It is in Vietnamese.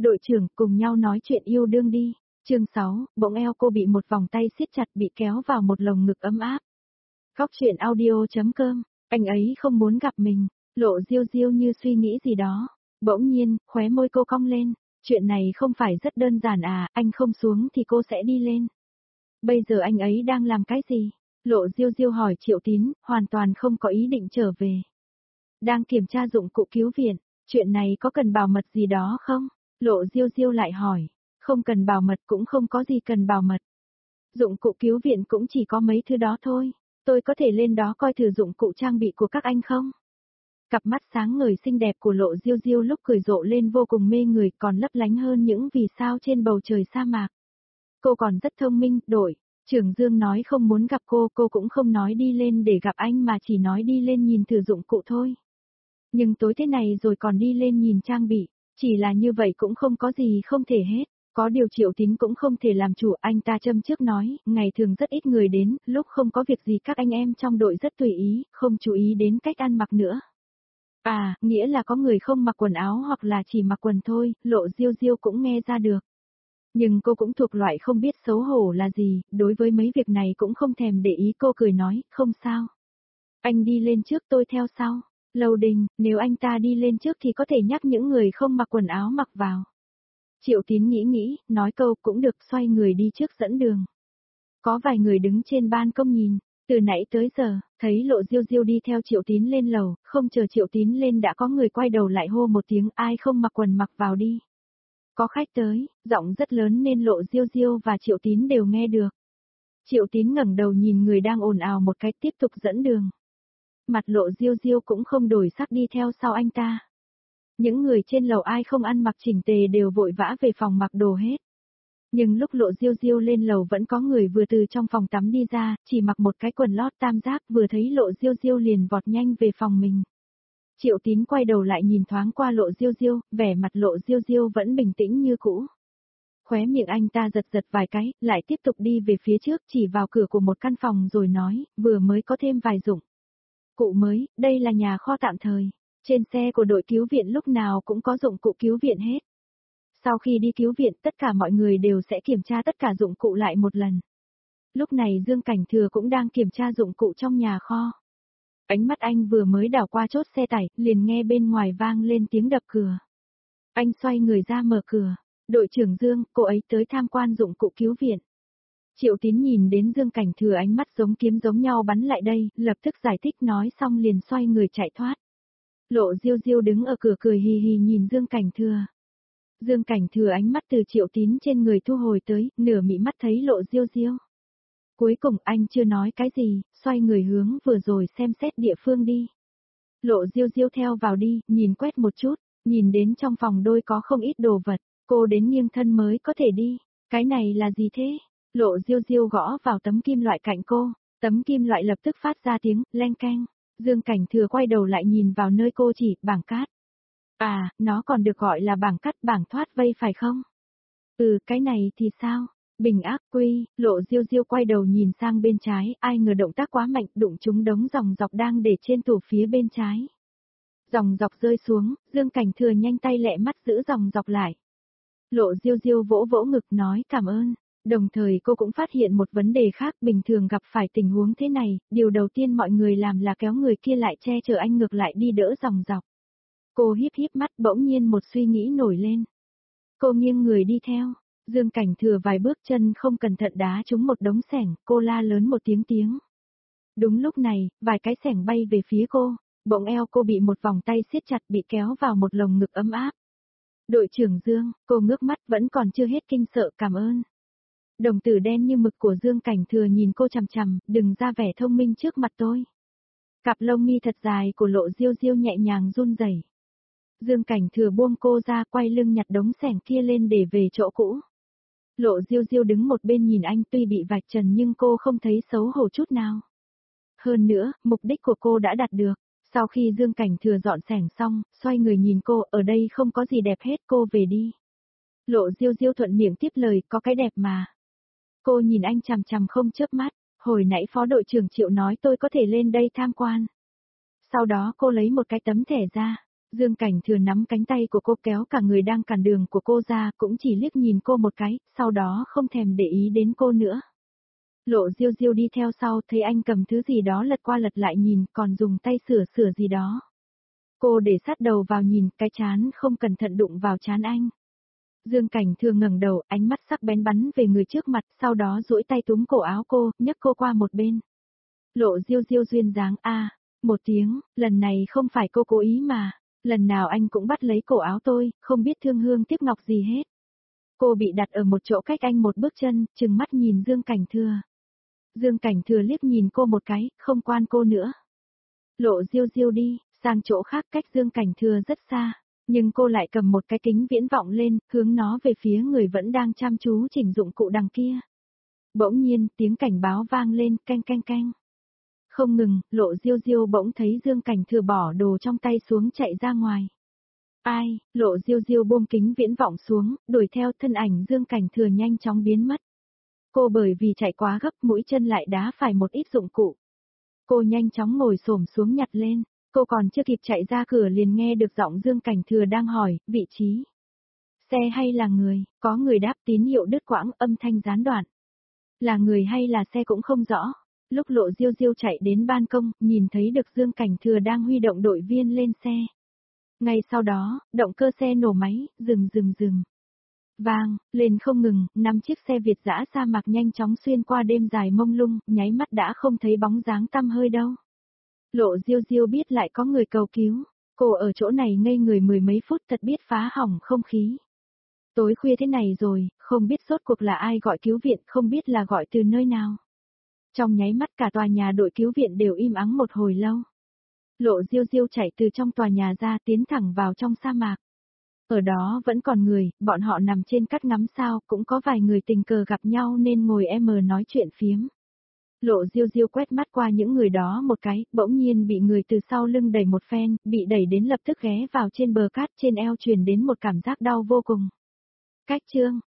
Đội trưởng, cùng nhau nói chuyện yêu đương đi. Chương 6, bỗng eo cô bị một vòng tay siết chặt bị kéo vào một lồng ngực ấm áp. Góc truyện audio.com, anh ấy không muốn gặp mình, Lộ Diêu Diêu như suy nghĩ gì đó. Bỗng nhiên, khóe môi cô cong lên, chuyện này không phải rất đơn giản à, anh không xuống thì cô sẽ đi lên. Bây giờ anh ấy đang làm cái gì? Lộ Diêu Diêu hỏi Triệu Tín, hoàn toàn không có ý định trở về. Đang kiểm tra dụng cụ cứu viện, chuyện này có cần bảo mật gì đó không? Lộ Diêu Diêu lại hỏi, không cần bảo mật cũng không có gì cần bảo mật. Dụng cụ cứu viện cũng chỉ có mấy thứ đó thôi, tôi có thể lên đó coi thử dụng cụ trang bị của các anh không? Cặp mắt sáng ngời xinh đẹp của Lộ Diêu Diêu lúc cười rộ lên vô cùng mê người, còn lấp lánh hơn những vì sao trên bầu trời sa mạc. Cô còn rất thông minh, đội trưởng Dương nói không muốn gặp cô cũng không nói đi lên để gặp anh mà chỉ nói đi lên nhìn thử dụng cụ thôi. Nhưng tối thế này rồi còn đi lên nhìn trang bị, chỉ là như vậy cũng không có gì không thể hết. Có điều Triệu Tín cũng không thể làm chủ, anh ta châm trước nói, ngày thường rất ít người đến, lúc không có việc gì các anh em trong đội rất tùy ý, không chú ý đến cách ăn mặc nữa. À, nghĩa là có người không mặc quần áo hoặc là chỉ mặc quần thôi, Lộ Diêu Diêu cũng nghe ra được. Nhưng cô cũng thuộc loại không biết xấu hổ là gì, đối với mấy việc này cũng không thèm để ý, cô cười nói, không sao. Anh đi lên trước tôi theo sau. Lâu Đình, nếu anh ta đi lên trước thì có thể nhắc những người không mặc quần áo mặc vào. Triệu Tín nghĩ, nói câu cũng được, xoay người đi trước dẫn đường. Có vài người đứng trên ban công nhìn, từ nãy tới giờ, thấy Lộ Diêu Diêu đi theo Triệu Tín lên lầu, không chờ Triệu Tín lên đã có người quay đầu lại hô một tiếng, ai không mặc quần mặc vào đi. Có khách tới, giọng rất lớn nên Lộ Diêu Diêu và Triệu Tín đều nghe được. Triệu Tín ngẩng đầu nhìn người đang ồn ào một cái tiếp tục dẫn đường. Mặt Lộ Diêu Diêu cũng không đổi sắc đi theo sau anh ta. Những người trên lầu ai không ăn mặc chỉnh tề đều vội vã về phòng mặc đồ hết. Nhưng lúc Lộ Diêu Diêu lên lầu vẫn có người vừa từ trong phòng tắm đi ra, chỉ mặc một cái quần lót tam giác, vừa thấy Lộ Diêu Diêu liền vọt nhanh về phòng mình. Triệu Tín quay đầu lại nhìn thoáng qua Lộ Diêu Diêu, vẻ mặt Lộ Diêu Diêu vẫn bình tĩnh như cũ. Khóe miệng anh ta giật vài cái, lại tiếp tục đi về phía trước, chỉ vào cửa của một căn phòng rồi nói, vừa mới có thêm vài dụng cụ mới, đây là nhà kho tạm thời. Trên xe của đội cứu viện lúc nào cũng có dụng cụ cứu viện hết. Sau khi đi cứu viện tất cả mọi người đều sẽ kiểm tra tất cả dụng cụ lại một lần. Lúc này Dương Cảnh Thừa cũng đang kiểm tra dụng cụ trong nhà kho. Ánh mắt anh vừa mới đảo qua chốt xe tải, liền nghe bên ngoài vang lên tiếng đập cửa. Anh xoay người ra mở cửa. Đội trưởng Dương, cô ấy tới tham quan dụng cụ cứu viện. Triệu Tín nhìn đến Dương Cảnh Thừa ánh mắt giống kiếm giống nhau bắn lại đây, lập tức giải thích nói xong liền xoay người chạy thoát. Lộ Diêu Diêu đứng ở cửa cười hì hì nhìn Dương Cảnh Thừa. Dương Cảnh Thừa ánh mắt từ Triệu Tín trên người thu hồi tới, nửa mị mắt thấy Lộ Diêu Diêu. Cuối cùng anh chưa nói cái gì, xoay người hướng vừa rồi xem xét địa phương đi. Lộ Diêu Diêu theo vào đi, nhìn quét một chút, nhìn đến trong phòng đôi có không ít đồ vật, cô đến nghiêng thân mới có thể đi. Cái này là gì thế? Lộ Diêu Diêu gõ vào tấm kim loại cạnh cô, tấm kim loại lập tức phát ra tiếng leng keng. Dương Cảnh Thừa quay đầu lại nhìn vào nơi cô chỉ, bảng cát. À, nó còn được gọi là bảng cát, bảng thoát vây phải không? Ừ, cái này thì sao? Bình ác quy, Lộ Diêu Diêu quay đầu nhìn sang bên trái, ai ngờ động tác quá mạnh, đụng trúng đống dòng dọc đang để trên tủ phía bên trái. Dòng dọc rơi xuống, Dương Cảnh Thừa nhanh tay lẹ mắt giữ dòng dọc lại. Lộ Diêu Diêu vỗ vỗ ngực nói cảm ơn. Đồng thời cô cũng phát hiện một vấn đề khác, bình thường gặp phải tình huống thế này, điều đầu tiên mọi người làm là kéo người kia lại che chở anh ngược lại đi đỡ dòng dọc. Cô híp mắt bỗng nhiên một suy nghĩ nổi lên. Cô nghiêng người đi theo, Dương Cảnh Thừa vài bước chân không cẩn thận đá trúng một đống xẻng, cô la lớn một tiếng. Đúng lúc này, vài cái xẻng bay về phía cô, bỗng eo cô bị một vòng tay siết chặt bị kéo vào một lồng ngực ấm áp. Đội trưởng Dương, cô ngước mắt vẫn còn chưa hết kinh sợ cảm ơn. Đồng tử đen như mực của Dương Cảnh Thừa nhìn cô chằm chằm, đừng ra vẻ thông minh trước mặt tôi. Cặp lông mi thật dài của Lộ Diêu Diêu nhẹ nhàng run rẩy. Dương Cảnh Thừa buông cô ra quay lưng nhặt đống xẻng kia lên để về chỗ cũ. Lộ Diêu Diêu đứng một bên nhìn anh tuy bị vạch trần nhưng cô không thấy xấu hổ chút nào. Hơn nữa, mục đích của cô đã đạt được. Sau khi Dương Cảnh Thừa dọn xẻng xong, xoay người nhìn cô, ở đây không có gì đẹp hết, cô về đi. Lộ Diêu Diêu thuận miệng tiếp lời, có cái đẹp mà. Cô nhìn anh chằm chằm không chớp mắt, hồi nãy phó đội trưởng Triệu nói tôi có thể lên đây tham quan. Sau đó cô lấy một cái tấm thẻ ra, Dương Cảnh Thừa nắm cánh tay của cô kéo cả người đang cản đường của cô ra, cũng chỉ liếc nhìn cô một cái, sau đó không thèm để ý đến cô nữa. Lộ Diêu Diêu đi theo sau, thấy anh cầm thứ gì đó lật qua lật lại nhìn, còn dùng tay sửa gì đó. Cô để sát đầu vào nhìn, cái trán không cẩn thận đụng vào trán anh. Dương Cảnh Thừa ngẩng đầu, ánh mắt sắc bén bắn về người trước mặt, sau đó duỗi tay túm cổ áo cô, nhấc cô qua một bên. Lộ Diêu Diêu duyên dáng một tiếng, lần này không phải cô cố ý mà, lần nào anh cũng bắt lấy cổ áo tôi, không biết thương hương tiếc ngọc gì hết. Cô bị đặt ở một chỗ cách anh một bước chân, trừng mắt nhìn Dương Cảnh Thừa. Dương Cảnh Thừa liếc nhìn cô một cái, không quan cô nữa. Lộ Diêu Diêu đi, sang chỗ khác cách Dương Cảnh Thừa rất xa, nhưng cô lại cầm một cái kính viễn vọng lên, hướng nó về phía người vẫn đang chăm chú chỉnh dụng cụ đằng kia. Bỗng nhiên, tiếng cảnh báo vang lên, canh canh canh. Không ngừng, Lộ Diêu Diêu bỗng thấy Dương Cảnh Thừa bỏ đồ trong tay xuống chạy ra ngoài. Ai, Lộ Diêu Diêu buông kính viễn vọng xuống, đuổi theo thân ảnh Dương Cảnh Thừa nhanh chóng biến mất. Cô bởi vì chạy quá gấp mũi chân lại đá phải một ít dụng cụ. Cô nhanh chóng ngồi xổm xuống nhặt lên, cô còn chưa kịp chạy ra cửa liền nghe được giọng Dương Cảnh Thừa đang hỏi, vị trí. Xe hay là người, có người đáp tín hiệu đứt quãng âm thanh gián đoạn. Là người hay là xe cũng không rõ. Lúc Lộ Diêu Diêu chạy đến ban công, nhìn thấy được Dương Cảnh Thừa đang huy động đội viên lên xe. Ngay sau đó, động cơ xe nổ máy, dừng. Vang, lên không ngừng, 5 chiếc xe Việt dã sa mạc nhanh chóng xuyên qua đêm dài mông lung, nháy mắt đã không thấy bóng dáng tăm hơi đâu. Lộ Diêu Diêu biết lại có người cầu cứu, cô ở chỗ này ngây người mười mấy phút thật biết phá hỏng không khí. Tối khuya thế này rồi, không biết rốt cuộc là ai gọi cứu viện, không biết là gọi từ nơi nào. Trong nháy mắt cả tòa nhà đội cứu viện đều im ắng một hồi lâu. Lộ Diêu Diêu chạy từ trong tòa nhà ra tiến thẳng vào trong sa mạc. Ở đó vẫn còn người, bọn họ nằm trên cát ngắm sao, cũng có vài người tình cờ gặp nhau nên ngồi nói chuyện phiếm. Lộ Diêu Diêu quét mắt qua những người đó một cái, bỗng nhiên bị người từ sau lưng đẩy một phen, bị đẩy đến lập tức ghé vào trên bờ cát, trên eo truyền đến một cảm giác đau vô cùng. Cách chương